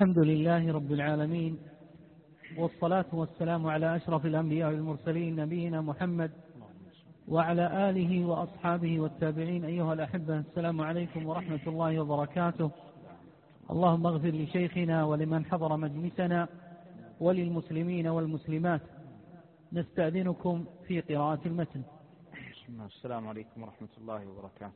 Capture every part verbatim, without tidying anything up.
الحمد لله رب العالمين، والصلاة والسلام على أشرف الأنبياء والمرسلين نبينا محمد وعلى آله وأصحابه والتابعين. أيها الأحبة، السلام عليكم ورحمة الله وبركاته. اللهم اغفر لشيخنا ولمن حضر مجلسنا وللمسلمين والمسلمات. نستأذنكم في قراءة المتن. السلام عليكم ورحمة الله وبركاته.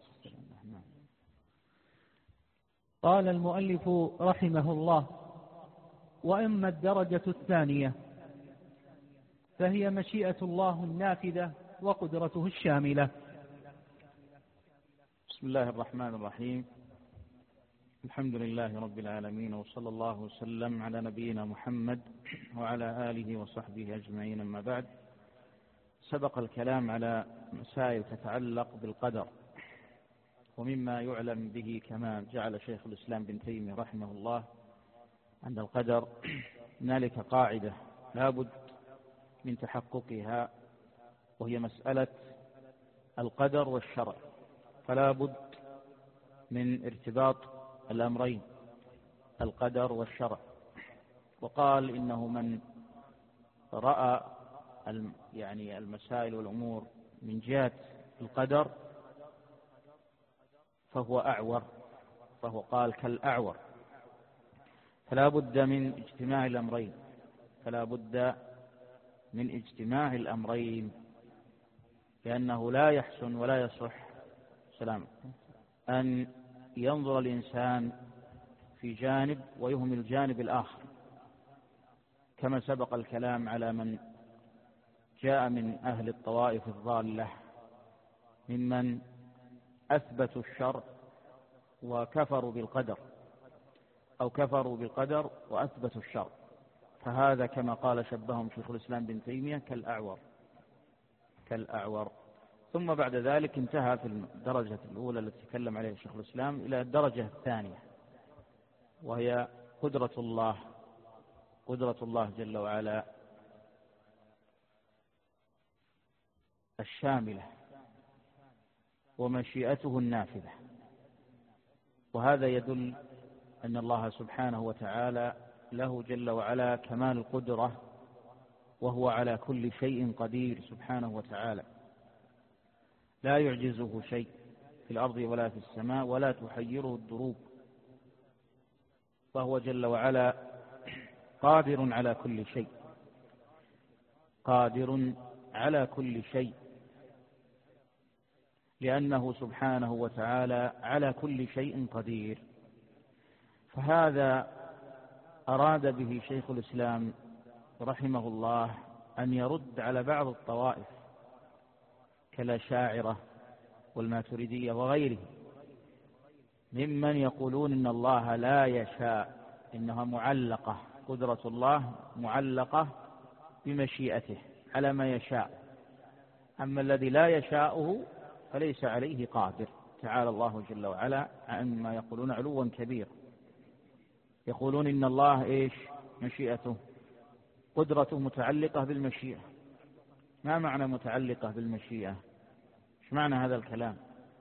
قال المؤلف رحمه الله: وأما الدرجة الثانية فهي مشيئة الله النافذة وقدرته الشاملة. بسم الله الرحمن الرحيم. الحمد لله رب العالمين، وصلى الله وسلم على نبينا محمد وعلى آله وصحبه أجمعين. أما بعد، سبق الكلام على مسائل تتعلق بالقدر، ومما يعلم به كما جعل شيخ الإسلام بن تيمية رحمه الله أن القدر هنالك قاعدة لا بد من تحققها، وهي مسألة القدر والشرع، فلا بد من ارتباط الأمرين، القدر والشرع. وقال إنه من رأى يعني المسائل والأمور من جهة القدر فهو أعور، فهو قال كالأعور. فلا بد من اجتماع الأمرين، فلا بد من اجتماع الأمرين، لأنه لا يحسن ولا يصح سلام أن ينظر الإنسان في جانب ويهمل الجانب الآخر، كما سبق الكلام على من جاء من أهل الطوائف الضالة ممن أثبتوا الشرع وكفروا بالقدر، أو كفروا بالقدر وأثبتوا الشرع، فهذا كما قال شبههم شيخ الإسلام بن تيمية كالأعور كالأعور. ثم بعد ذلك انتهى في الدرجة الأولى التي تكلم عليها شيخ الإسلام إلى الدرجة الثانية، وهي قدرة الله قدرة الله جل وعلا الشاملة ومشيئته النافذة. وهذا يدل أن الله سبحانه وتعالى له جل وعلا كمال القدرة، وهو على كل شيء قدير سبحانه وتعالى، لا يعجزه شيء في الأرض ولا في السماء، ولا تحيره الدروب، فهو جل وعلا قادر على كل شيء قادر على كل شيء لأنه سبحانه وتعالى على كل شيء قدير. فهذا أراد به شيخ الإسلام رحمه الله أن يرد على بعض الطوائف كالأشاعرة والماتريدية وغيره ممن يقولون إن الله لا يشاء، إنها معلقة، قدرة الله معلقة بمشيئته على ما يشاء، أما الذي لا يشاءه فليس عليه قادر. تعالى الله جل وعلا عما يقولون علوا كبير. يقولون إن الله إيش؟ مشيئته، قدرته متعلقة بالمشيئة. ما معنى متعلقة بالمشيئة؟ ايش معنى هذا الكلام؟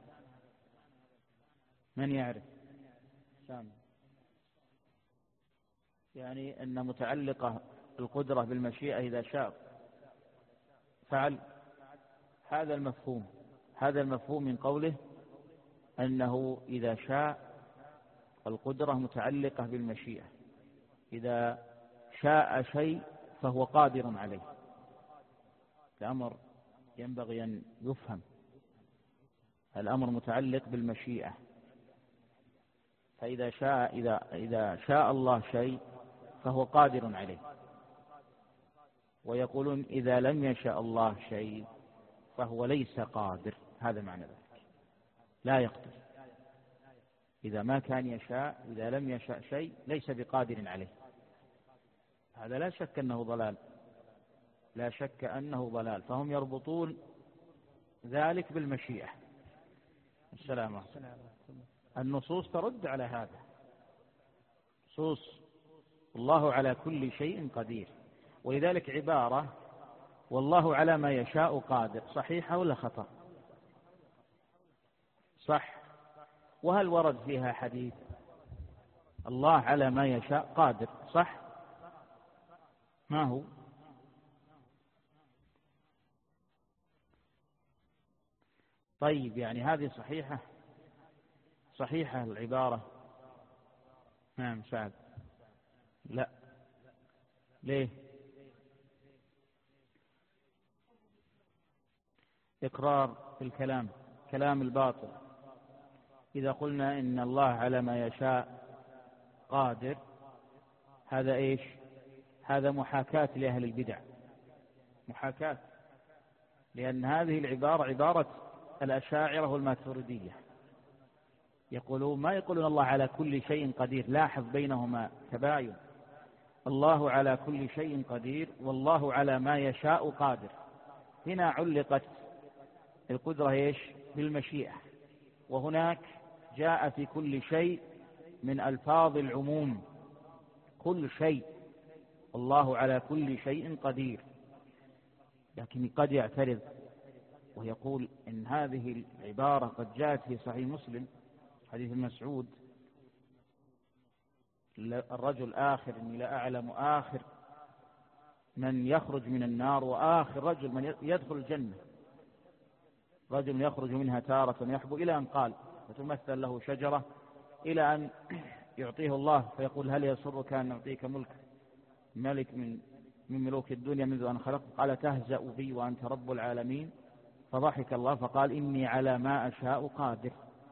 من يعرف؟ سامي. يعني أن متعلقة القدرة بالمشيئة، إذا شاء فعل. هذا المفهوم هذا المفهوم من قوله أنه إذا شاء القدرة متعلقة بالمشيئة، إذا شاء شيء فهو قادر عليه. الأمر ينبغي أن يفهم، الأمر متعلق بالمشيئة، فإذا شاء إذا إذا شاء الله شيء فهو قادر عليه. ويقولون إذا لم يشاء الله شيء فهو ليس قادر، هذا معنى ذلك، لا يقدر. إذا ما كان يشاء، إذا لم يشاء شيء ليس بقادر عليه. هذا لا شك أنه ضلال، لا شك أنه ضلال. فهم يربطون ذلك بالمشيئة. السلام عليكم. النصوص ترد على هذا، نصوص الله على كل شيء قدير، ولذلك عبارة والله على ما يشاء قادر صحيحة ولا خطأ؟ صح. وهل ورد فيها حديث؟ الله على ما يشاء قادر، صح؟ ما هو؟ طيب يعني هذه صحيحة صحيحة العبارة؟ نعم سعد. لا، ليه؟ إقرار في الكلام، كلام الباطل. إذا قلنا إن الله على ما يشاء قادر، هذا إيش؟ هذا محاكاة لأهل البدع، محاكاة، لأن هذه العبارة عبارة الأشاعرة والماتريدية، يقولون ما يقولون الله على كل شيء قدير، لاحظ بينهما تباين، الله على كل شيء قدير والله على ما يشاء قادر. هنا علقت القدرة إيش؟ بالمشيئة، وهناك جاء في كل شيء من ألفاظ العموم، كل شيء، الله على كل شيء قدير. لكن قد يعترض ويقول إن هذه العبارة قد جاءت في صحيح مسلم حديث مسعود، الرجل آخر إني لا أعلم آخر من يخرج من النار وآخر رجل من يدخل الجنة، رجل يخرج منها تارة يحبو، إلى أن قال فتمثل له شجرة، إلى أن يعطيه الله فيقول هل يسرك أن نعطيك ملك ملك من من ملوك الدنيا منذ أن خلق؟ قال تهزأ بي وأنت رب العالمين، فضحك الله فقال إني على ما أشاء قادر،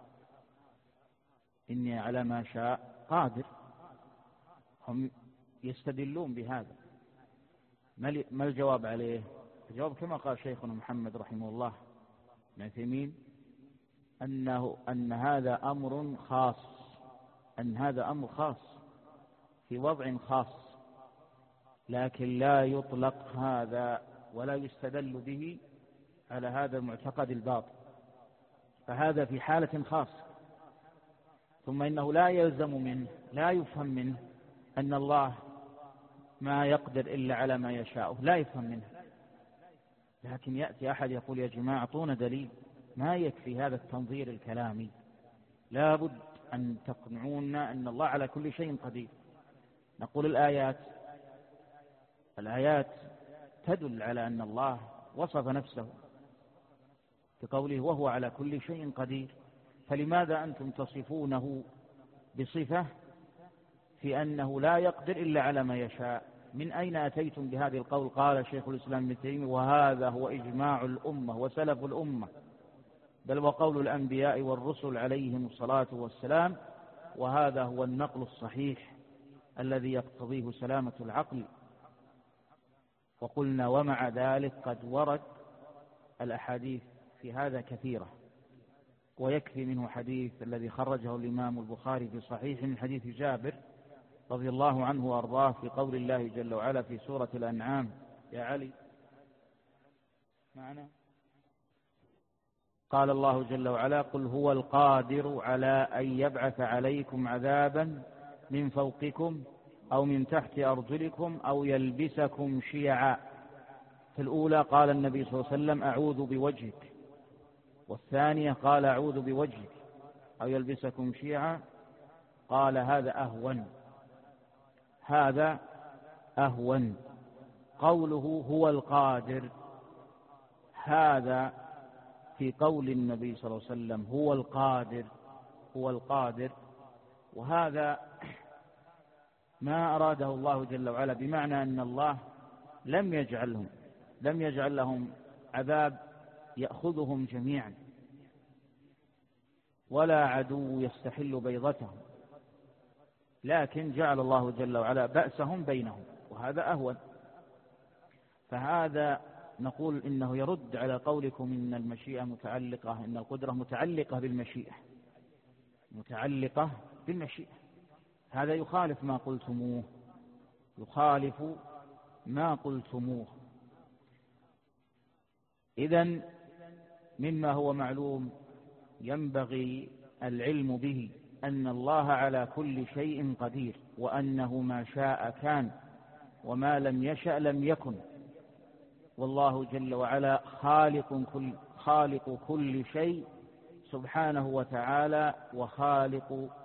إني على ما شاء قادر. هم يستدلون بهذا، ما الجواب عليه؟ الجواب كما قال شيخنا محمد رحمه الله ابن عثيمين، أنه أن هذا أمر خاص، أن هذا أمر خاص في وضع خاص، لكن لا يطلق هذا ولا يستدل به على هذا المعتقد الباطل، فهذا في حالة خاصة. ثم إنه لا يلزم منه، لا يفهم منه أن الله ما يقدر إلا على ما يشاء، لا يفهم منه. لكن يأتي أحد يقول يا جماعة اعطونا دليل، ما يكفي هذا التنظير الكلامي، لا بد أن تقنعونا أن الله على كل شيء قدير. نقول الآيات الآيات تدل على أن الله وصف نفسه بقوله وهو على كل شيء قدير، فلماذا أنتم تصفونه بصفة في أنه لا يقدر إلا على ما يشاء؟ من أين أتيتم بهذه القول؟ قال شيخ الإسلام ابن تيمية وهذا هو إجماع الأمة وسلف الأمة، بل وقول الأنبياء والرسل عليهم الصلاة والسلام، وهذا هو النقل الصحيح الذي يقتضيه سلامة العقل. وقلنا ومع ذلك قد ورد الأحاديث في هذا كثيرة، ويكفي منه حديث الذي خرجه الإمام البخاري في صحيح من حديث جابر رضي الله عنه وأرضاه في قول الله جل وعلا في سورة الأنعام، يا علي معنا، قال الله جل وعلا قل هو القادر على أن يبعث عليكم عذابا من فوقكم أو من تحت أرجلكم أو يلبسكم شيعا. في الأولى قال النبي صلى الله عليه وسلم أعوذ بوجهك، والثانية قال أعوذ بوجهك أو يلبسكم شيعا، قال هذا أهون، هذا أهون. قوله هو القادر، هذا في قول النبي صلى الله عليه وسلم هو القادر، هو القادر، وهذا ما أراده الله جل وعلا، بمعنى أن الله لم يجعلهم لم يجعل لهم عذاب يأخذهم جميعا، ولا عدو يستحل بيضتهم، لكن جعل الله جل وعلا بأسهم بينهم، وهذا أهون. فهذا نقول إنه يرد على قولكم إن المشيئة متعلقة، إن القدرة متعلقة بالمشيئة، متعلقة بالمشيئة. هذا يخالف ما قلتموه، يخالف ما قلتموه. إذن مما هو معلوم ينبغي العلم به أن الله على كل شيء قدير، وأنه ما شاء كان وما لم يشأ لم يكن، والله جل وعلا خالق كل, خالق كل شيء سبحانه وتعالى، وخالق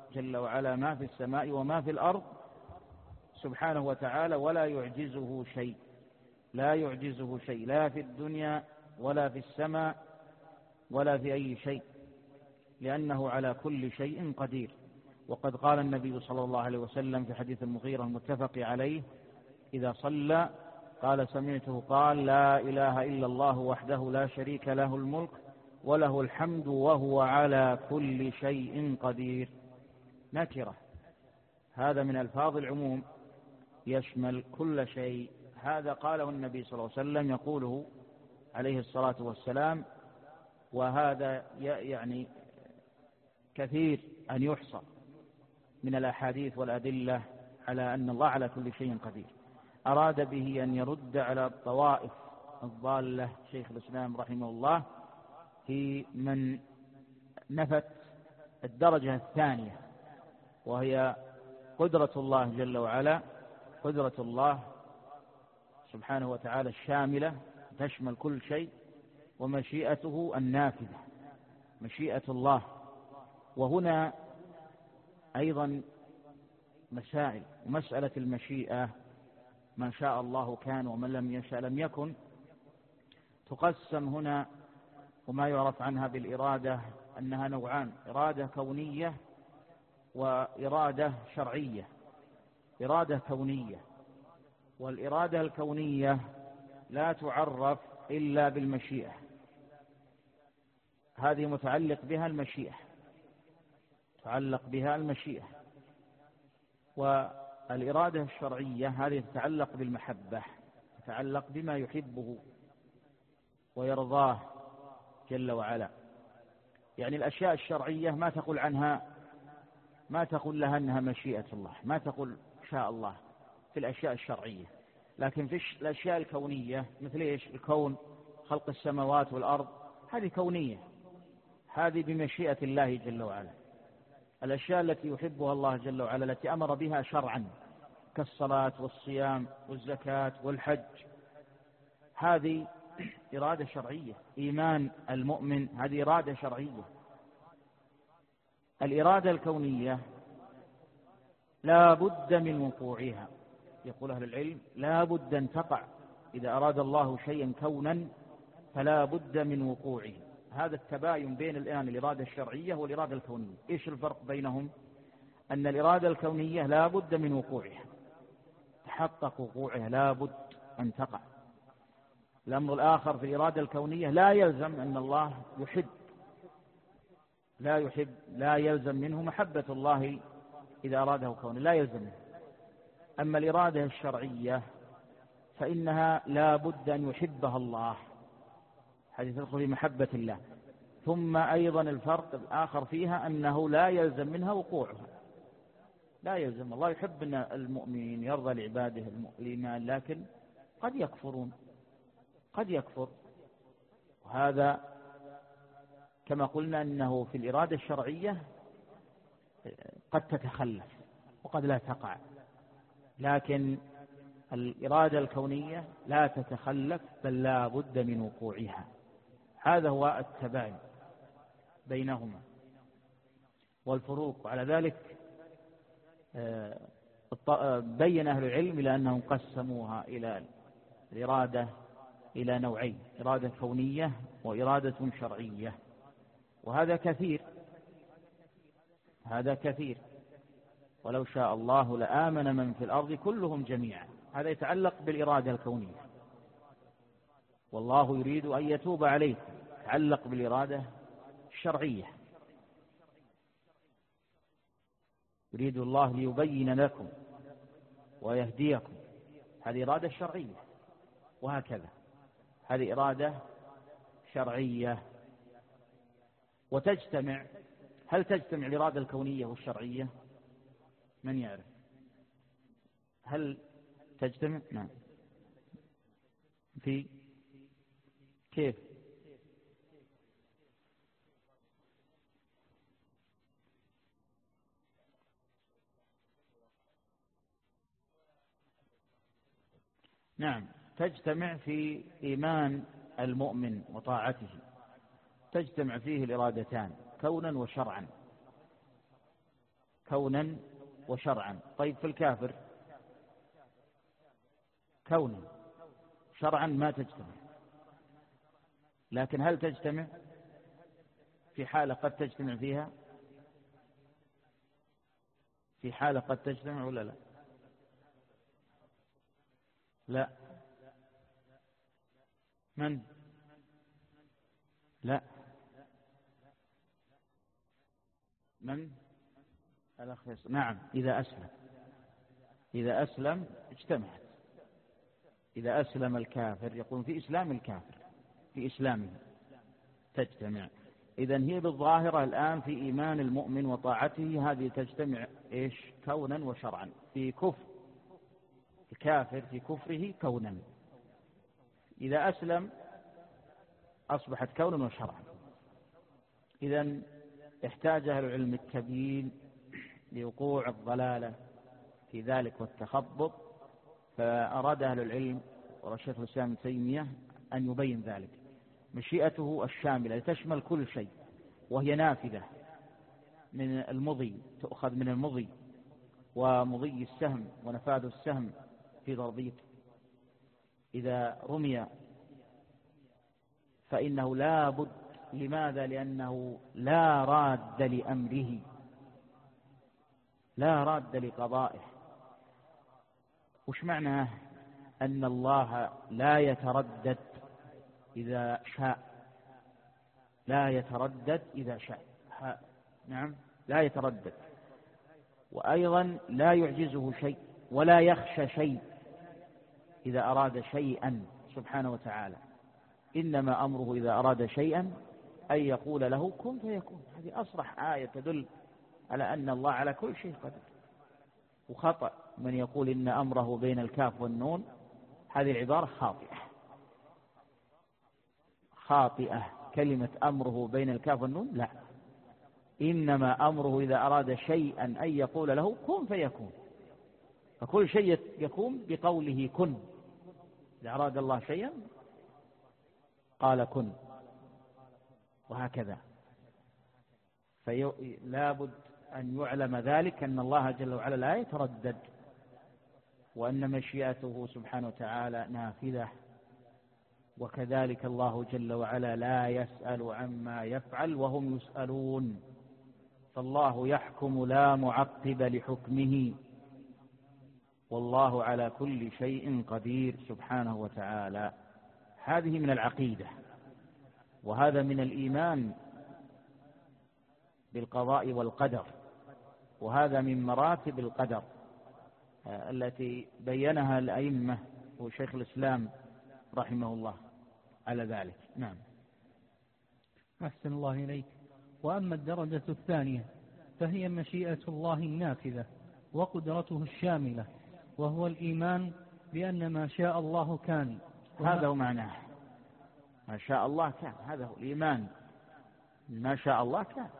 جل وعلا ما في السماء وما في الأرض سبحانه وتعالى، ولا يعجزه شيء، لا يعجزه شيء، لا في الدنيا ولا في السماء ولا في أي شيء، لأنه على كل شيء قدير. وقد قال النبي صلى الله عليه وسلم في حديث المغيرة المتفق عليه إذا صلى قال سمعته قال: لا إله إلا الله وحده لا شريك له الملك وله الحمد وهو على كل شيء قدير. نكرة، هذا من ألفاظ العموم يشمل كل شيء. هذا قاله النبي صلى الله عليه وسلم يقوله عليه الصلاة والسلام، وهذا يعني كثير أن يحصى من الأحاديث والأدلة على أن الله على كل شيء قدير. أراد به أن يرد على الطوائف الضالة شيخ الإسلام رحمه الله في من نفت الدرجة الثانية، وهي قدرة الله جل وعلا، قدرة الله سبحانه وتعالى الشاملة تشمل كل شيء، ومشيئته النافذة، مشيئة الله. وهنا أيضا مسائل، ومسألة المشيئة ما شاء الله كان ومن لم يشاء لم يكن، تقسم هنا وما يعرف عنها بالإرادة أنها نوعان: إرادة كونية وإرادة شرعية. إرادة كونية، والإرادة الكونية لا تعرف إلا بالمشيئة، هذه متعلق بها المشيئة، تعلق بها المشيئة. والإرادة الشرعية هذه تتعلق بالمحبة، تتعلق بما يحبه ويرضاه جل وعلا. يعني الأشياء الشرعية ما تقول عنها، ما تقول لها أنها مشيئة الله، ما تقول شاء الله في الأشياء الشرعية. لكن في الأشياء الكونية مثل إيش؟ الكون، خلق السماوات والأرض، هذه كونية، هذه بمشيئة الله جل وعلا. الأشياء التي يحبها الله جل وعلا التي أمر بها شرعا كالصلاة والصيام والزكاة والحج، هذه إرادة شرعية. إيمان المؤمن هذه إرادة شرعية. الإرادة الكونية لا بد من وقوعها، يقول أهل العلم لا بد أن تقع. إذا أراد الله شيئا كونا فلا بد من وقوعه. هذا التباين بين الآن الإرادة الشرعية والإرادة الكونية. إيش الفرق بينهم؟ أن الإرادة الكونية لا بد من وقوعها، تحقق وقوعها، لا بد أن تقع. الأمر الآخر في الإرادة الكونية لا يلزم أن الله يحب، لا يحب، لا يلزم منه محبة الله إذا أراده كونه، لا يلزم منه. أما الإرادة الشرعية فإنها لا بد أن يحبها الله، هذه تدخل في محبة الله. ثم أيضا الفرق الآخر فيها أنه لا يلزم منها وقوعها، لا يلزم. الله يحب أن المؤمنين، يرضى لعباده الإيمان، لكن قد يكفرون، قد يكفر. وهذا كما قلنا أنه في الإرادة الشرعية قد تتخلف وقد لا تقع، لكن الإرادة الكونية لا تتخلف بل لا بد من وقوعها. هذا هو التباين بينهما والفروق. وعلى ذلك بين أهل العلم إلى أنهم قسموها إلى الإرادة إلى نوعين: إرادة كونية وإرادة شرعية. وهذا كثير، هذا كثير. ولو شاء الله لآمن من في الأرض كلهم جميعا، هذا يتعلق بالإرادة الكونية. والله يريد أن يتوب عليكم، يتعلق بالإرادة الشرعية. يريد الله ليبين لكم ويهديكم، هذه إرادة شرعية. وهكذا هذه إرادة شرعية. وتجتمع، هل تجتمع الإرادة الكونية والشرعية؟ من يعرف؟ هل تجتمع؟ نعم. في كيف؟ نعم، تجتمع في إيمان المؤمن وطاعته، تجتمع فيه الإرادتان كونا وشرعا. كونا وشرعا. طيب في الكافر كونا شرعا ما تجتمع، لكن هل تجتمع؟ في حالة قد تجتمع فيها، في حالة قد تجتمع ولا لا؟ لا. من؟ لا. من؟ الأخ يسأل. نعم، إذا أسلم، إذا أسلم اجتمعت. إذا أسلم الكافر، يقول في إسلام الكافر، في إسلامه تجتمع. إذن هي بالظاهرة الآن في إيمان المؤمن وطاعته، هذه تجتمع إيش؟ كونا وشرعا. في كفر الكافر، في كفره كونا، إذا أسلم أصبحت كونا وشرعا. إذن احتاج أهل العلم التبيين لوقوع الضلالة في ذلك والتخبط، فأراد أهل العلم ورشيخ الإسلام ابن تيمية أن يبين ذلك. مشيئته الشاملة تشمل كل شيء، وهي نافذة من المضي، تؤخذ من المضي ومضي السهم ونفاذ السهم في ضربيته. إذا رمي فإنه لا بد. لماذا؟ لأنه لا راد لأمره، لا راد لقضائه. وش معناه أن الله لا يتردد إذا شاء؟ لا يتردد إذا شاء. نعم، لا يتردد. وأيضا لا يعجزه شيء ولا يخشى شيء إذا أراد شيئا سبحانه وتعالى. إنما أمره إذا أراد شيئا أن يقول له كن فيكون. هذه أصرح آية تدل على أن الله على كل شيء قدير. وخطأ من يقول إن أمره بين الكاف والنون، هذه العبارة خاطئة خاطئة. كلمة أمره بين الكاف والنون لا، إنما أمره إذا أراد شيئا أن يقول له كن فيكون. فكل شيء يكون بقوله كن. إذا أراد الله شيئا قال كن، وهكذا. فلا بد أن يعلم ذلك أن الله جل وعلا لا يتردد، وأن مشيئته سبحانه وتعالى نافذة. وكذلك الله جل وعلا لا يسأل عما يفعل وهم يسألون، فالله يحكم لا معقب لحكمه، والله على كل شيء قدير سبحانه وتعالى. هذه من العقيدة، وهذا من الإيمان بالقضاء والقدر، وهذا من مراتب القدر التي بينها الأئمة وشيخ الإسلام رحمه الله على ذلك. نعم. أحسن الله إليك. وأما الدرجة الثانية فهي مشيئة الله النافذة وقدرته الشاملة، وهو الإيمان بأن ما شاء الله كان. هذا هو معناه، ما شاء الله كان. هذا هو الإيمان، ما شاء الله كان،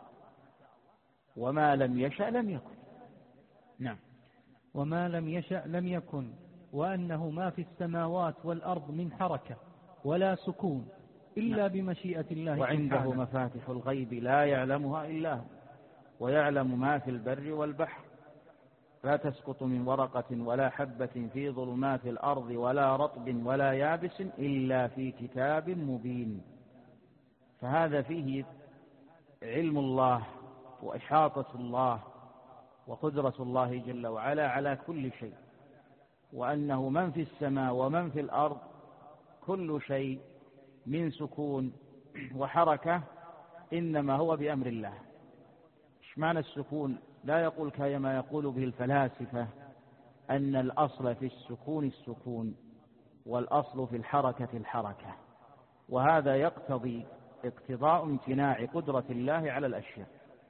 وما لم يشأ لم يكن. نعم. وما لم يشأ لم يكن، وأنه ما في السماوات والأرض من حركة ولا سكون إلا نعم. بمشيئة الله. وعنده مفاتح الغيب لا يعلمها إلا هو، ويعلم ما في البر والبحر، لا تسقط من ورقة ولا حبة في ظلمات الأرض ولا رطب ولا يابس إلا في كتاب مبين. فهذا فيه علم الله وإحاطة الله وقدرة الله جل وعلا على كل شيء، وأنه من في السماء ومن في الأرض كل شيء من سكون وحركة إنما هو بأمر الله. إيش معنى السكون؟ لا يقول كما يقول به الفلاسفة أن الأصل في السكون السكون والأصل في الحركة الحركة، وهذا يقتضي اقتضاء امتناع قدرة الله على الأشياء.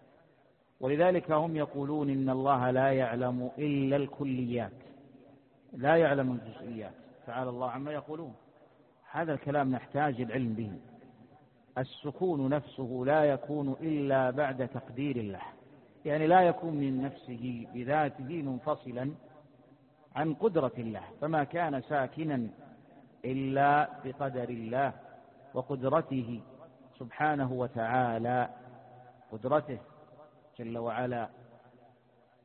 ولذلك هم يقولون إن الله لا يعلم إلا الكليات، لا يعلم الجزئيات، تعالى الله عما يقولون. هذا الكلام نحتاج العلم به. السكون نفسه لا يكون إلا بعد تقدير الله، يعني لا يكون من نفسه بذاته منفصلا عن قدرة الله، فما كان ساكنا إلا بقدر الله وقدرته سبحانه وتعالى، قدرته جل وعلا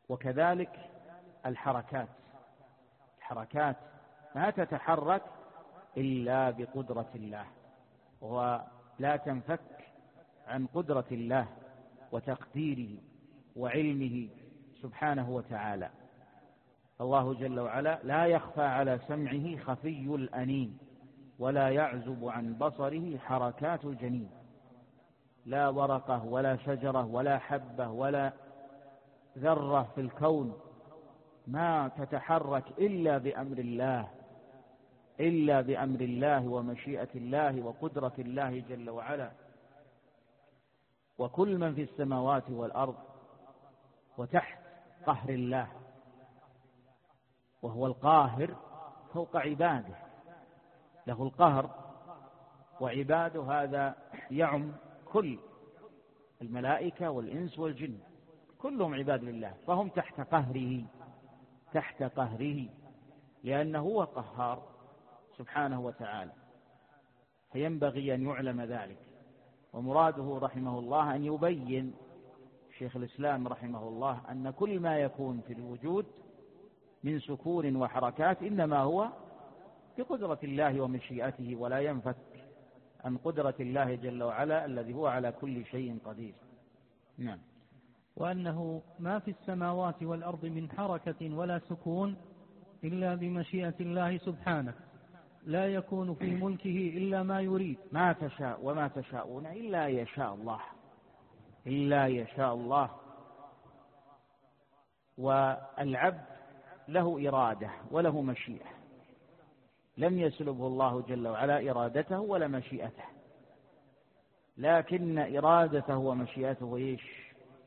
وكذلك الحركات الحركات ما تتحرك إلا بقدرة الله، ولا تنفك عن قدرة الله وتقديره وعلمه سبحانه وتعالى. الله جل وعلا لا يخفى على سمعه خفي الأنين، ولا يعزب عن بصره حركات الجنين. لا ورقة ولا شجرة ولا حبة ولا ذرة في الكون ما تتحرك إلا بأمر الله إلا بأمر الله ومشيئة الله وقدرة الله جل وعلا. وكل من في السماوات والأرض وتحت قهر الله، وهو القاهر فوق عباده، له القهر، وعباده هذا يعم كل الملائكة والإنس والجن، كلهم عباد لله، فهم تحت قهره تحت قهره لأنه هو قهار سبحانه وتعالى. فينبغي أن يعلم ذلك. ومراده رحمه الله أن يبين شيخ الإسلام رحمه الله أن كل ما يكون في الوجود من سكون وحركات إنما هو بقدرة الله ومشيئته، ولا ينفك عن قدرة الله جل وعلا الذي هو على كل شيء قدير. نعم. وأنه ما في السماوات والأرض من حركة ولا سكون إلا بمشيئة الله سبحانه، لا يكون في ملكه إلا ما يريد. ما تشاء وما تشاءون إلا يشاء الله إلا يشاء الله. والعبد له إرادة وله مشيئة، لم يسلبه الله جل وعلا إرادته ولا مشيئته، لكن إرادته ومشيئته إيش؟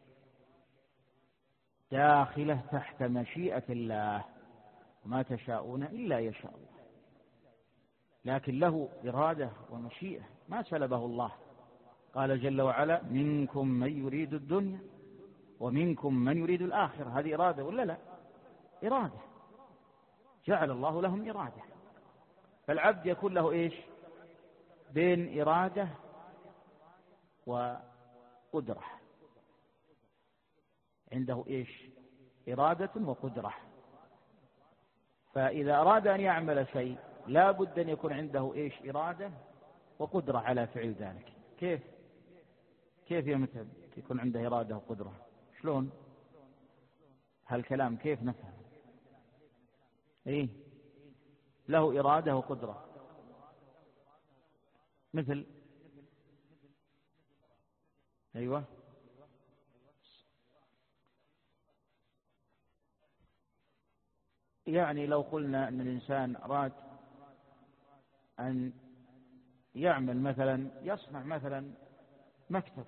داخلة تحت مشيئة الله. وما تشاءون إلا يشاء الله، لكن له إرادة ومشيئة ما سلبه الله. قال جل وعلا: منكم من يريد الدنيا ومنكم من يريد الآخرة. هذه إرادة ولا لا؟ إرادة، جعل الله لهم إرادة. فالعبد يكون له إيش؟ بين إرادة وقدرة، عنده إيش؟ إرادة وقدرة. فإذا أراد أن يعمل شيء لا بد أن يكون عنده إيش؟ إرادة وقدرة على فعل ذلك. كيف كيف يمتى يكون عنده إرادة وقدرة؟ شلون هالكلام؟ كيف نفهم؟ إيه له إرادة وقدرة، مثل أيوة يعني لو قلنا أن الإنسان أراد أن يعمل مثلا، يصنع مثلا مكتب،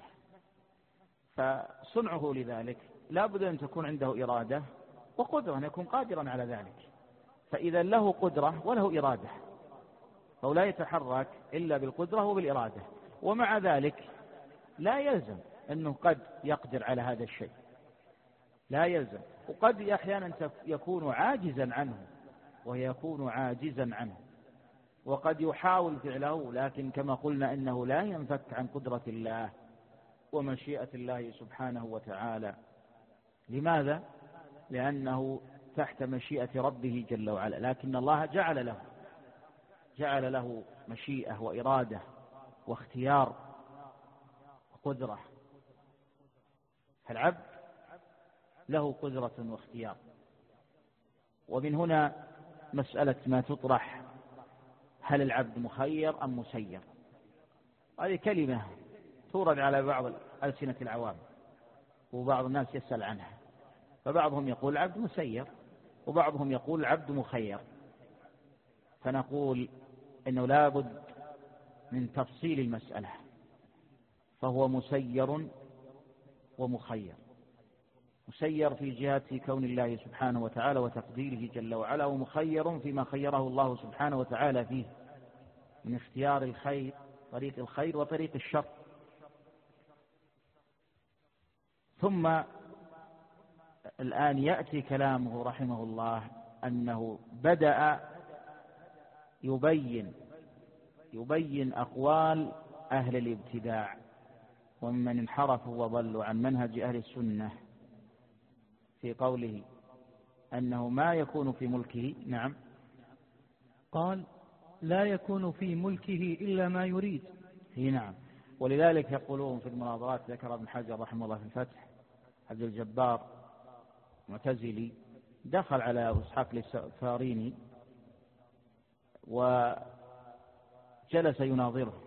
فصنعه لذلك لا بد أن تكون عنده إرادة وقدرة، أن يكون قادرا على ذلك. فإذا له قدرة وله إرادة، فهو لا يتحرك إلا بالقدرة وبالإرادة. ومع ذلك لا يلزم أنه قد يقدر على هذا الشيء، لا يلزم. وقد أحيانا يكون عاجزا عنه ويكون عاجزا عنه، وقد يحاول فعله، لكن كما قلنا إنه لا ينفك عن قدرة الله ومشيئة الله سبحانه وتعالى. لماذا؟ لأنه تحت مشيئة ربه جل وعلا، لكن الله جعل له جعل له مشيئة وإرادة واختيار وقدرة. فالعبد له قدرة واختيار. ومن هنا مسألة ما تطرح: هل العبد مخير أم مسير؟ هذه كلمة تورد على بعض ألسنة العوام، وبعض الناس يسأل عنها، فبعضهم يقول العبد مسير وبعضهم يقول العبد مخير. فنقول إنه لا بد من تفصيل المسألة، فهو مسير ومخير. مسير في جهة كون الله سبحانه وتعالى وتقديره جل وعلا، ومخير فيما خيره الله سبحانه وتعالى فيه من اختيار الخير، طريق الخير وطريق الشر. ثم الآن يأتي كلامه رحمه الله أنه بدأ يبين يبين أقوال أهل الابتداع ومن انحرفوا وضلوا عن منهج أهل السنة، في قوله أنه ما يكون في ملكه. نعم. قال لا يكون في ملكه إلا ما يريد. هي نعم. ولذلك يقولون في المناظرات، ذكر ابن حجر رحمه الله في الفتح، عبد الجبار معتزلي دخل على أبو إسحاق الفاريني وجلس يناظره،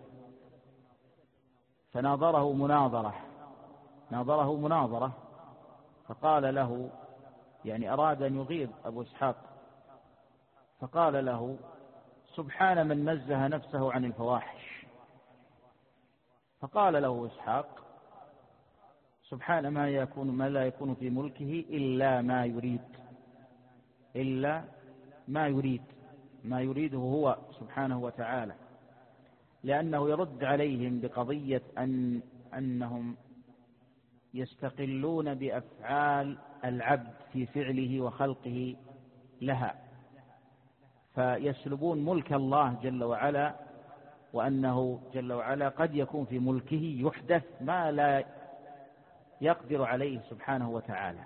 فناظره مناظرة ناظره مناظرة فقال له، يعني أراد أن يغيظ أبو إسحاق، فقال له: سبحان من نزه نفسه عن الفواحش. فقال له إسحاق: سبحان ما يكون ما لا يكون في ملكه إلا ما يريد إلا ما يريد ما يريده هو سبحانه وتعالى، لأنه يرد عليهم بقضية أن أنهم يستقلون بأفعال العبد في فعله وخلقه لها، فيسلبون ملك الله جل وعلا، وأنه جل وعلا قد يكون في ملكه يحدث ما لا يقدر عليه سبحانه وتعالى.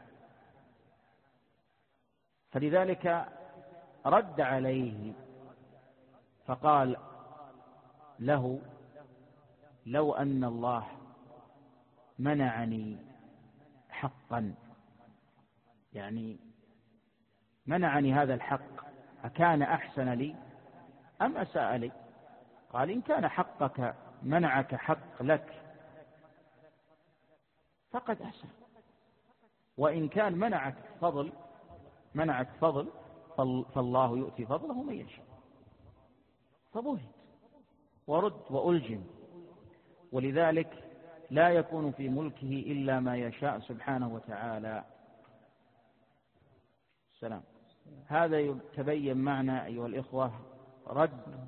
فلذلك رد عليه فقال له: لو أن الله منعني حقا، يعني منعني هذا الحق، أكان أحسن لي أم أساء لي؟ قال: إن كان حقك منعك حق لك فقد أحسن، وإن كان منعك فضل منعك فضل فالله يؤتي فضله من يشاء. فبهت ورد وألجم. ولذلك لا يكون في ملكه إلا ما يشاء سبحانه وتعالى. السلام. هذا يتبين معنا أيها الإخوة رد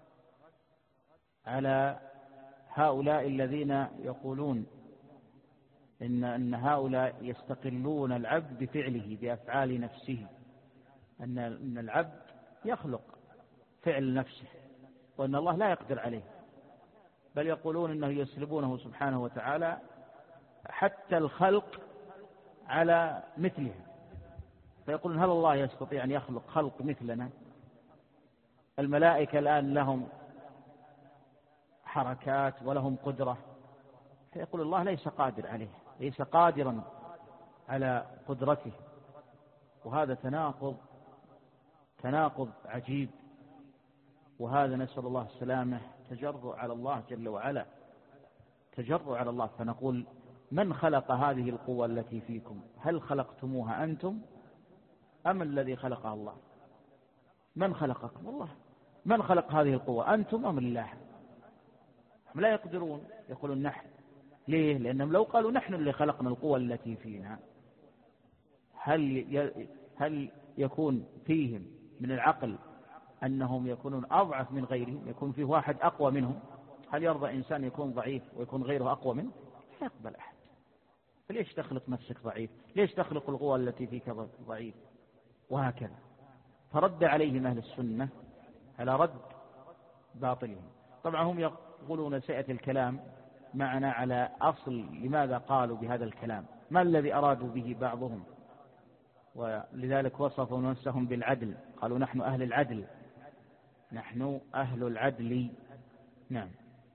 على هؤلاء الذين يقولون إن, إن هؤلاء يستقلون العبد بفعله بأفعال نفسه، أن, إن العبد يخلق فعل نفسه وأن الله لا يقدر عليه، بل يقولون إنه يسلبونه سبحانه وتعالى حتى الخلق على مثله، فيقولون: هل الله يستطيع أن يخلق خلق مثلنا؟ الملائكة الآن لهم حركات ولهم قدرة، فيقول الله ليس قادر عليه، ليس قادرا على قدرته. وهذا تناقض تناقض عجيب، وهذا نسأل الله السلامة تجرؤ على الله جل وعلا، تجرؤ على الله. فنقول: من خلق هذه القوة التي فيكم؟ هل خلقتموها أنتم أم الذي خلقها الله؟ من خلقكم؟ الله. من خلق هذه القوة؟ أنتم أم الله؟ هم لا يقدرون، يقولون نحن. ليه؟ لأنهم لو قالوا نحن اللي خلقنا القوة التي فينا، هل هل يكون فيهم من العقل أنهم يكونون أضعف من غيرهم؟ يكون فيه واحد أقوى منهم؟ هل يرضى إنسان يكون ضعيف ويكون غيره أقوى منه؟ لا يقبل أحد. فليش تخلق نفسك ضعيف؟ ليش تخلق القوة التي فيك ضعيف؟ وهكذا. فرد عليهم أهل السنة على رد باطلهم. طبعا هم يقولون سيأتي الكلام معنا على أصل لماذا قالوا بهذا الكلام، ما الذي أرادوا به بعضهم، ولذلك وصفوا نفسهم بالعدل، قالوا: نحن أهل العدل، نحن أهل العدل. نعم.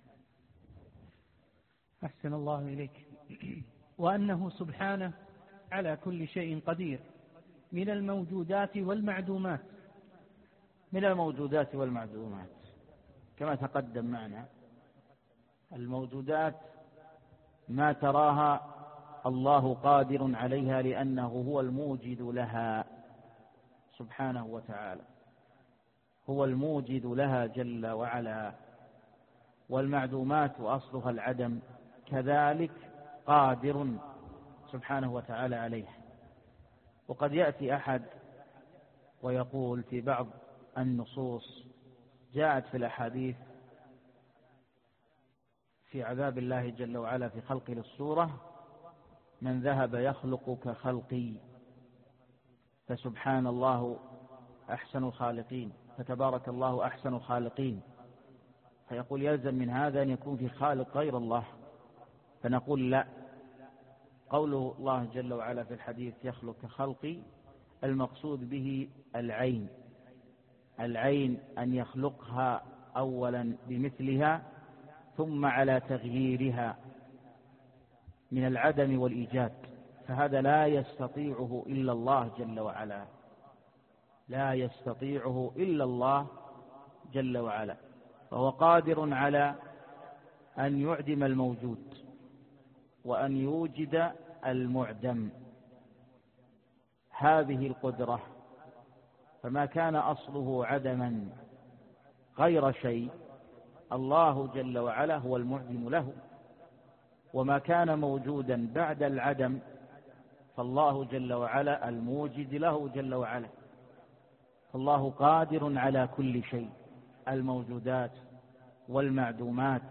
أحسن الله إليك. وأنه سبحانه على كل شيء قدير من الموجودات والمعدومات. من الموجودات والمعدومات كما تقدم معنا، الموجودات ما تراها الله قادر عليها لأنه هو الموجد لها سبحانه وتعالى، هو الموجد لها جل وعلا. والمعدومات وأصلها العدم كذلك قادر سبحانه وتعالى عليها. وقد يأتي أحد ويقول في بعض النصوص جاءت في الأحاديث في عذاب الله جل وعلا في خلقه للصورة: من ذهب يخلق كخلقي، فسبحان الله أحسن الخالقين، فتبارك الله أحسن الخالقين. فيقول: يلزم من هذا أن يكون في خالق غير الله. فنقول: لا، قوله الله جل وعلا في الحديث يخلق كخلقي، المقصود به العين. العين أن يخلقها أولا بمثلها ثم على تغييرها من العدم والإيجاد، فهذا لا يستطيعه إلا الله جل وعلا، لا يستطيعه إلا الله جل وعلا، فهو قادر على أن يعدم الموجود وأن يوجد المعدم. هذه القدرة، فما كان أصله عدما غير شيء الله جل وعلا هو المعدم له، وما كان موجودا بعد العدم فالله جل وعلا الموجد له جل وعلا. فالله قادر على كل شيء، الموجودات والمعدومات،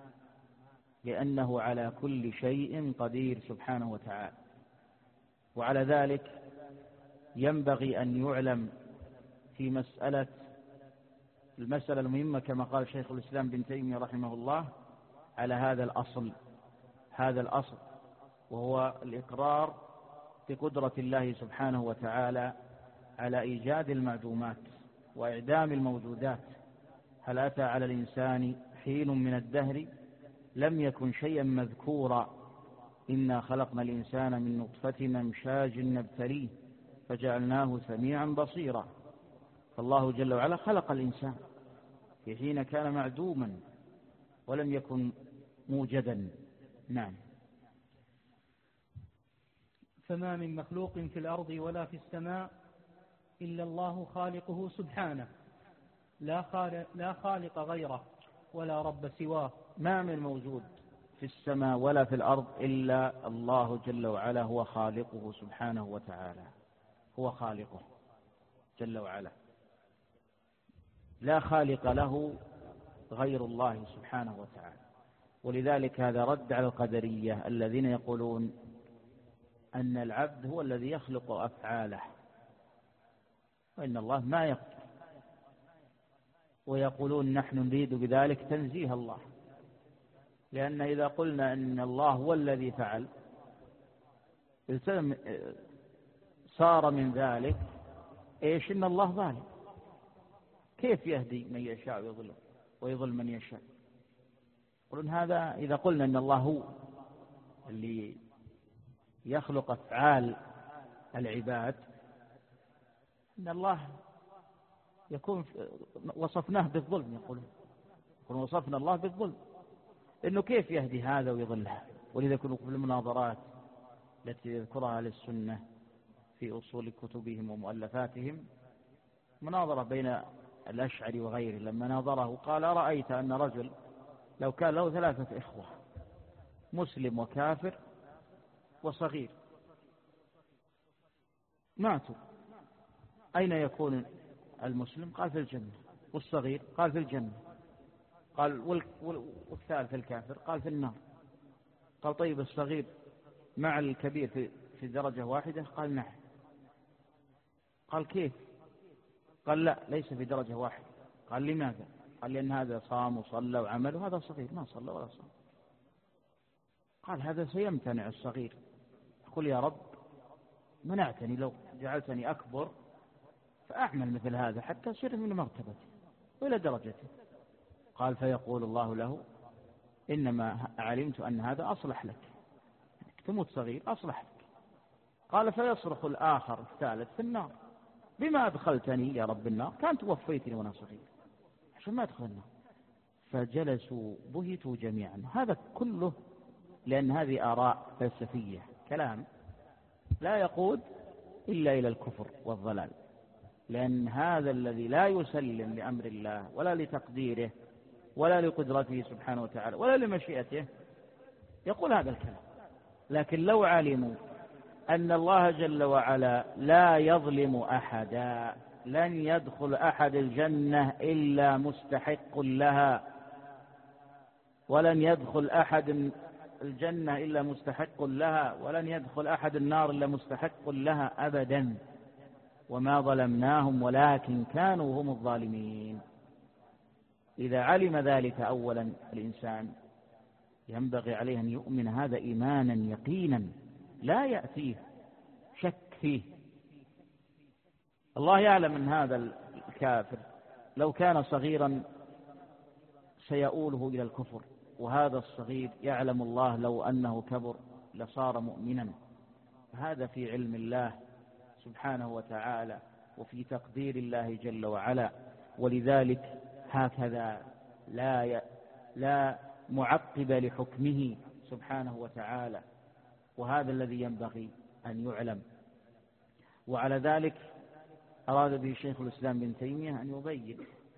لأنه على كل شيء قدير سبحانه وتعالى. وعلى ذلك ينبغي أن يعلم في مسألة المسألة المهمة كما قال شيخ الإسلام ابن تيمية رحمه الله على هذا الأصل هذا الأصل وهو الإقرار بقدرة الله سبحانه وتعالى على إيجاد المعدومات وإعدام الموجودات. هل أتى على الإنسان حين من الدهر لم يكن شيئا مذكورا، إنا خلقنا الإنسان من نطفة أمشاج نبتليه فجعلناه سميعا بصيرا. فالله جل وعلا خلق الإنسان في حين كان معدوما ولم يكن موجدا. نعم. فما من مخلوق في الأرض ولا في السماء إلا الله خالقه سبحانه، لا خالق, لا خالق غيره ولا رب سواه. ما من موجود في السماء ولا في الأرض إلا الله جل وعلا هو خالقه سبحانه وتعالى، هو خالقه جل وعلا، لا خالق له غير الله سبحانه وتعالى. ولذلك هذا رد على القدرية الذين يقولون أن العبد هو الذي يخلق أفعاله وإن الله ما يقدر، ويقولون نحن نريد بذلك تنزيه الله، لأن إذا قلنا أن الله هو الذي فعل صار من ذلك إيش؟ إن الله ظالم، كيف يهدي من يشاء ويضل ويضل من يشاء؟ يقولون هذا إذا قلنا أن الله هو اللي يخلق أفعال العباد، أن الله يكون وصفناه بالظلم. يقولون يقولون وصفنا الله بالظلم، إنه كيف يهدي هذا ويضل هذا. ولذا يكونوا في المناظرات التي يذكرها أهل السنة في أصول كتبهم ومؤلفاتهم، مناظرة بين الأشعري وغيره، لما ناظره قال أرأيت أن رجل لو كان له ثلاثة إخوة مسلم وكافر وصغير ماتوا، أين يكون المسلم؟ قال في الجنة. والصغير؟ قال في الجنة. قال والثالث الكافر؟ قال في النار. قال طيب الصغير مع الكبير في, في درجة واحدة؟ قال نعم. قال كيف؟ قال لا، ليس في درجة واحدة. قال لماذا؟ قال لأن هذا صام وصلى وعمل وهذا صغير ما صلى ولا صام. قال هذا سيمتنع الصغير. يقول يا رب منعتني، لو جعلتني أكبر فأعمل مثل هذا حتى أصير من مرتبته وإلى درجته. قال فيقول الله له إنما علمت أن هذا أصلح لك، تموت صغير أصلح لك. قال فيصرخ الآخر الثالث في النار بما أدخلتني يا رب النار؟ كانت وفيتني وأنا صغير عشان ما أدخل النار. فجلسوا بهتوا جميعا. هذا كله لأن هذه آراء فلسفية، كلام لا يقود إلا إلى الكفر والضلال، لأن هذا الذي لا يسلم لأمر الله ولا لتقديره ولا لقدرته سبحانه وتعالى ولا لمشيئته يقول هذا الكلام. لكن لو علموا أن الله جل وعلا لا يظلم أحدا، لن يدخل أحد الجنة إلا مستحق لها، ولن يدخل أحد الجنة إلا مستحق لها، ولن يدخل أحد النار إلا مستحق لها أبدا، وما ظلمناهم ولكن كانوا هم الظالمين. إذا علم ذلك أولا الإنسان ينبغي عليه أن يؤمن هذا إيمانا يقينا لا يأتيه شك فيه. الله يعلم أن هذا الكافر لو كان صغيرا سيؤوله إلى الكفر، وهذا الصغير يعلم الله لو أنه كبر لصار مؤمنا. هذا في علم الله سبحانه وتعالى وفي تقدير الله جل وعلا. ولذلك هكذا لا ي... لا معقب لحكمه سبحانه وتعالى، وهذا الذي ينبغي أن يعلم. وعلى ذلك أراد به شيخ الإسلام بن تيمية أن يبين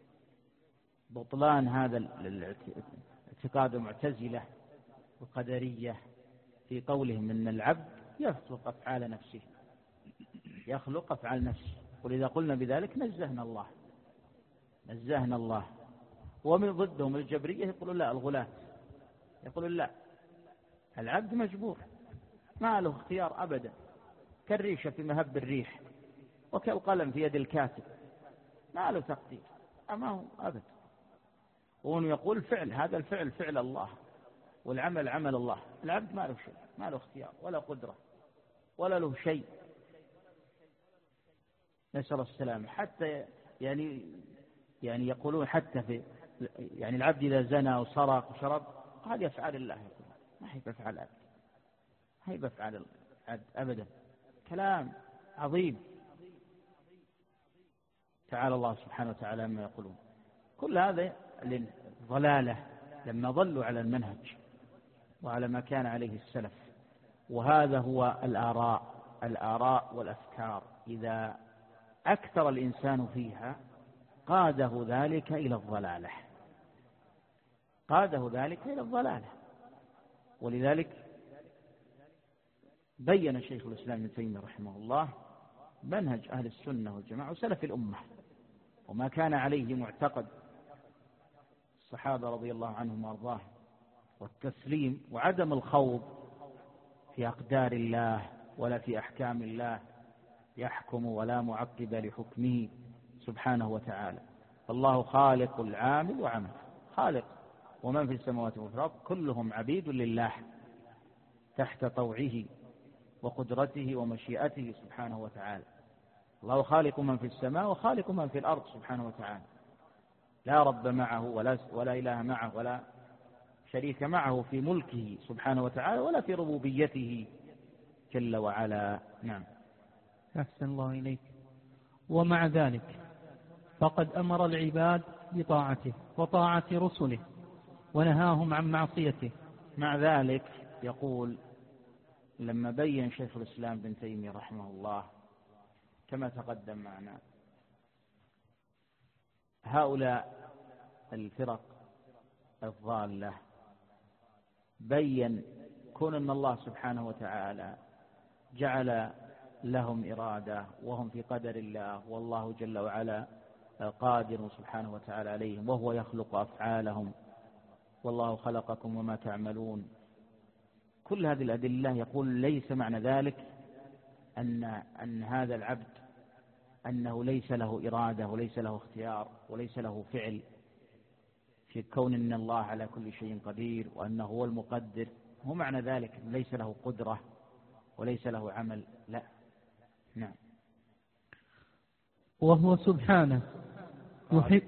بطلان هذا الاعتقاد المعتزلة القدرية في قولهم أن العبد يخلق أفعال نفسه، يخلق أفعال نفسه. ولذا قلنا بذلك نزهنا الله، نزهنا الله. ومن ضدهم الجبرية يقولون لا، الغلاة يقولون لا، العبد مجبور ما له اختيار أبدا، كالريشة في مهب الريح وكالقلم في يد الكاتب، ما له تقدير، أما هو أبدا. وهو يقول فعل، هذا الفعل فعل الله، والعمل عمل الله. العبد ما له شيء، ما له اختيار ولا قدرة ولا له شيء، نسأل السلام. حتى يعني يعني يقولون حتى في يعني العبد إذا زنى وسرق وشرب هذه أفعال الله، يقول ما هي بأفعال العبد، هي بأفعال العبد أبدا. كلام عظيم، تعالى الله سبحانه وتعالى ما يقولون. كل هذا للضلالة لما ضلوا على المنهج وعلى ما كان عليه السلف. وهذا هو الآراء الآراء والأفكار، إذا أكثر الإنسان فيها قاده ذلك إلى الضلالة، قاده ذلك إلى الضلالة. ولذلك بين شيخ الإسلام ابن تيمية رحمه الله منهج أهل السنة والجماعة وسلف الأمة، وما كان عليه معتقد الصحابة رضي الله عنهم وارضاهم، والتسليم وعدم الخوض في أقدار الله ولا في أحكام الله، يحكم ولا معقب لحكمه سبحانه وتعالى. الله خالق العامل وعمل، خالق، ومن في السماوات والأرض كلهم عبيد لله تحت طوعه وقدرته ومشيئته سبحانه وتعالى. الله خالق من في السماء وخالق من في الأرض سبحانه وتعالى، لا رب معه ولا, ولا إله معه ولا شريك معه في ملكه سبحانه وتعالى ولا في ربوبيته جل وعلا. نعم. أحسن الله إليك. ومع ذلك فقد أمر العباد بطاعته وطاعة رسله ونهاهم عن معصيته. مع ذلك يقول لما بين شيخ الإسلام بن تيمية رحمه الله كما تقدم معنا هؤلاء الفرق الضالة، بين كون أن الله سبحانه وتعالى جعل لهم إرادة وهم في قدر الله، والله جل وعلا قادر سبحانه وتعالى عليهم، وهو يخلق أفعالهم، والله خلقكم وما تعملون. كل هذه الأدلة يقول ليس معنى ذلك أن, أن هذا العبد أنه ليس له إرادة وليس له اختيار وليس له فعل، في كون أن الله على كل شيء قدير وأنه هو المقدر. هو معنى ذلك ليس له قدرة وليس له عمل، لا. نعم. وهو سبحانه يحب.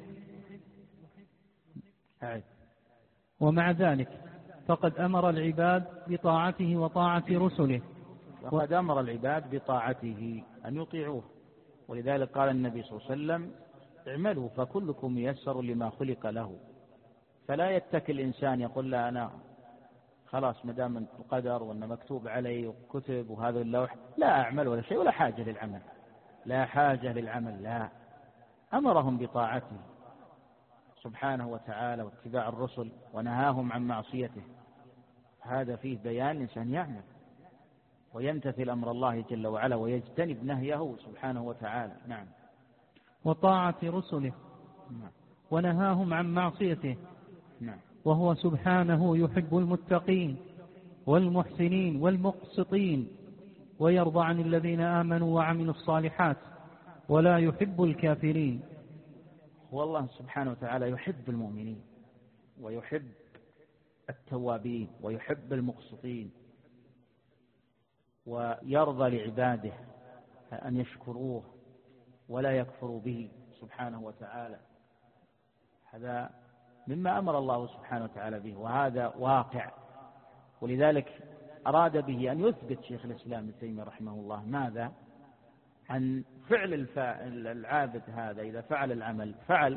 أعد. ومع ذلك فقد أمر العباد بطاعته وطاعة رسله. وقد أمر العباد بطاعته أن يطيعوه، ولذلك قال النبي صلى الله عليه وسلم اعملوا فكلكم ميسر لما خلق له. فلا يتكل الإنسان يقول لا أنا خلاص مدام القدر وأن مكتوب علي وكتب وهذا اللوح لا أعمل ولا شيء ولا حاجة للعمل، لا حاجة للعمل، لا. أمرهم بطاعته سبحانه وتعالى واتباع الرسل ونهاهم عن معصيته. هذا فيه بيان الإنسان يعمل ويمتثل أمر الله جل وعلا ويجتنب نهيه سبحانه وتعالى. نعم. وطاعة رسله. نعم. ونهاهم عن معصيته. نعم. وهو سبحانه يحب المتقين والمحسنين والمقسطين، ويرضى عن الذين آمنوا وعملوا الصالحات، ولا يحب الكافرين. والله سبحانه وتعالى يحب المؤمنين ويحب التوابين ويحب المقسطين. ويرضى لعباده أن يشكروه ولا يكفروا به سبحانه وتعالى. هذا مما أمر الله سبحانه وتعالى به، وهذا واقع. ولذلك أراد به أن يثبت شيخ الإسلام ابن تيمية رحمه الله ماذا؟ عن فعل الفاعل العابد هذا إذا فعل العمل فعل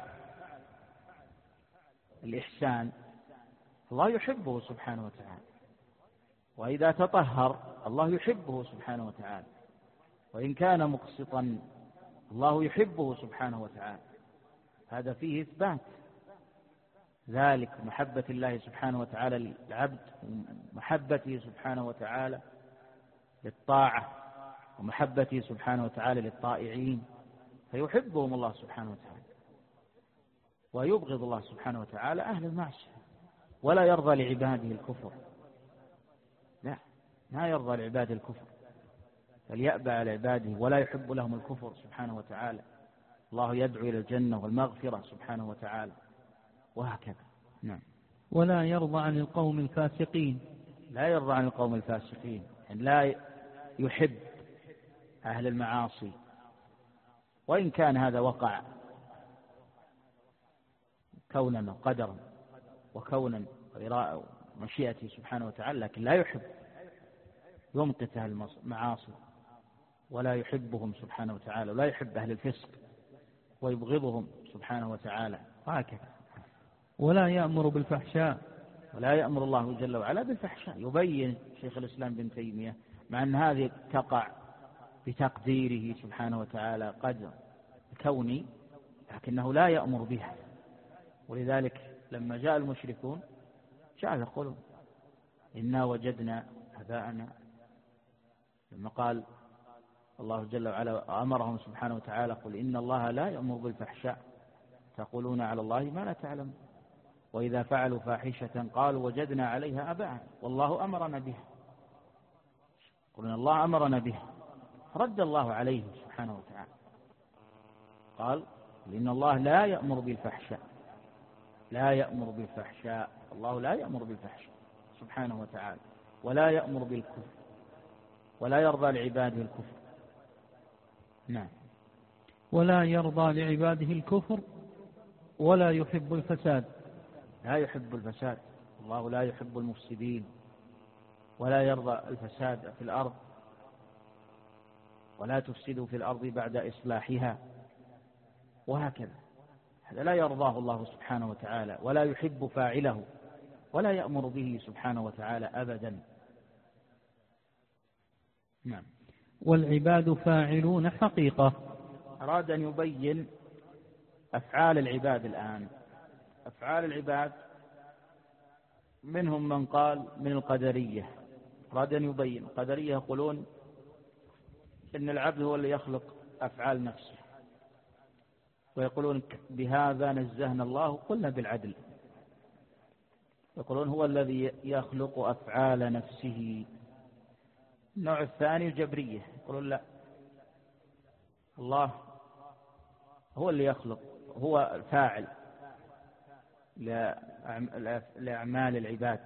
الإحسان الله يحبه سبحانه وتعالى، وإذا تطهر الله يحبه سبحانه وتعالى، وإن كان مقسطا الله يحبه سبحانه وتعالى. هذا فيه إثبات ذلك محبة الله سبحانه وتعالى للعبد، ومحبته سبحانه وتعالى للطاعة، ومحبته سبحانه وتعالى للطائعين، فيحبهم الله سبحانه وتعالى، ويبغض الله سبحانه وتعالى أهل المعصية، ولا يرضى لعباده الكفر. لا، ما يرضى لعباده الكفر، بل يأبى على عباده ولا يحب لهم الكفر سبحانه وتعالى. الله يدعو إلى الجنة والمغفرة سبحانه وتعالى، وهكذا. نعم. ولا يرضى عن القوم الفاسقين. لا يرضى عن القوم الفاسقين، يعني لا يحب أهل المعاصي، وإن كان هذا وقع كونا وقدرا وكونا وإراء مشيئته سبحانه وتعالى، لكن لا يحب، يمقت أهل المعاصي ولا يحبهم سبحانه وتعالى، ولا يحب أهل الفسق ويبغضهم سبحانه وتعالى، وهكذا. ولا يأمر بالفحشاء. ولا يأمر الله جل وعلا بالفحشاء. يبين شيخ الإسلام بن تيمية مع أن هذه تقع بتقديره سبحانه وتعالى قدر كوني، لكنه لا يأمر بها. ولذلك لما جاء المشركون جاء يقولون إنا وجدنا آباءنا، لما قال الله جل وعلا أمرهم سبحانه وتعالى قل إن الله لا يأمر بالفحشاء تقولون على الله ما لا تعلم، وإذا فعلوا فاحشة قالوا وجدنا عليها آباءنا والله أمرنا بها. قلنا الله أمرنا بها، رد الله عليه سبحانه وتعالى قال إن الله لا يأمر بالفحشاء، لا يأمر بالفحشاء، الله لا يأمر بالفحشاء سبحانه وتعالى، ولا يأمر بالكفر، ولا يرضى لعباده الكفر. نعم. ولا يرضى لعباده الكفر ولا يحب الفساد. لا يحب الفساد، الله لا يحب المفسدين، ولا يرضى الفساد في الأرض، ولا تفسدوا في الأرض بعد إصلاحها، وهكذا. هذا لا يرضاه الله سبحانه وتعالى، ولا يحب فاعله، ولا يأمر به سبحانه وتعالى أبدا. نعم. والعباد فاعلون حقيقة. أراد أن يبين أفعال العباد الآن. أفعال العباد منهم من قال من القدرية، أراد أن يبين. القدرية يقولون إن العبد هو اللي يخلق أفعال نفسه، ويقولون بهذا نزهنا الله قلنا بالعدل. يقولون هو الذي يخلق أفعال نفسه. النوع الثاني الجبرية، يقولون لا، الله هو اللي يخلق، هو فاعل لأعمال العباد.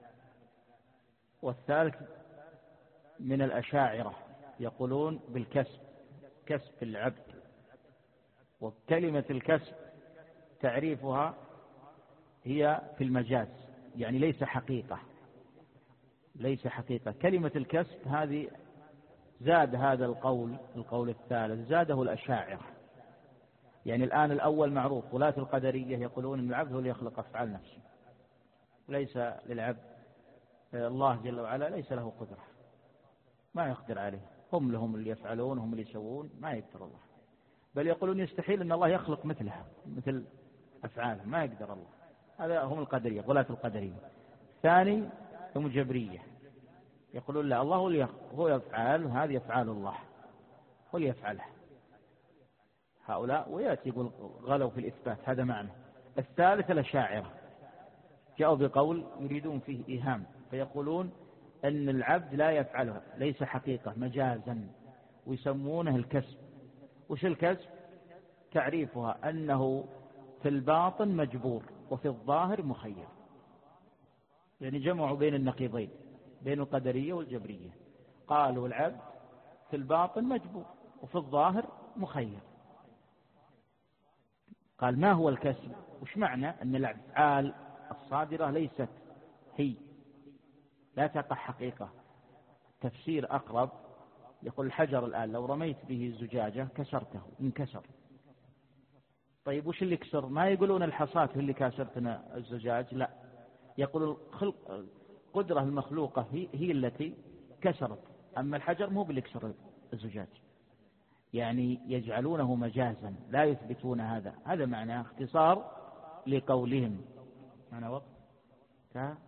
والثالث من الأشاعرة يقولون بالكسب، كسب العبد. وكلمة الكسب تعريفها هي في المجاز، يعني ليس حقيقة، ليس حقيقة. كلمة الكسب هذه زاد هذا القول، القول الثالث زاده الأشاعرة. يعني الآن الأول معروف، ولاة القدرية يقولون أن العبد هو اللي يخلق أفعال نفسه، ليس للعبد، الله جل وعلا ليس له قدرة، ما يقدر عليه، هم لهم اللي يفعلون، هم اللي يسوون، ما يقدر الله. بل يقولون يستحيل أن الله يخلق مثلها، مثل أفعاله، ما يقدر الله. هذا هم القدرية، ولاة القدرية. ثاني هم الجبرية، يقولون لا، الله هو اللي هو يفعل، وهذه أفعال الله هو اللي يفعلها. هؤلاء ويأتي يقول غلوا في الإثبات، هذا معنى. الثالث الأشاعرة جاءوا بقول يريدون فيه إيهام، فيقولون أن العبد لا يفعلها، ليس حقيقة، مجازا، ويسمونه الكسب. وش الكسب؟ تعريفها أنه في الباطن مجبور وفي الظاهر مخير. يعني جمعوا بين النقيضين، بين القدرية والجبرية. قالوا العبد في الباطن مجبور وفي الظاهر مخير. قال ما هو الكسب؟ وش معنى أن الأفعال الصادرة ليست هي لا تقع حقيقة؟ تفسير أقرب، يقول الحجر الآن لو رميت به الزجاجة كسرته انكسر. طيب وش اللي كسر؟ ما يقولون الحصاة اللي كسرتنا الزجاج، لا، يقول الخلق قدرة المخلوقة هي, هي التي كسرت، أما الحجر مو باللي كسر الزجاج. يعني يجعلونه مجازا لا يثبتون هذا. هذا معنى اختصار لقولهم. معنى وقت تا.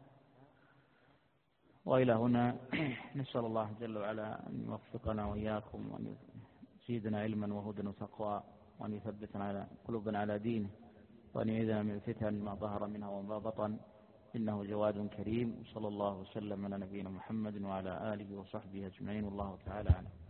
وإلى هنا نسأل الله جل وعلا أن يوفقنا وإياكم وأن يزيدنا علما وهدى وتقوى، وأن يثبتنا على قلوبنا على دينه، وأن يعيذنا من فتن ما ظهر منها وما بطن، إنه جواد كريم. صلى الله وسلم على نبينا محمد وعلى آله وصحبه أجمعين، والله تعالى أعلم.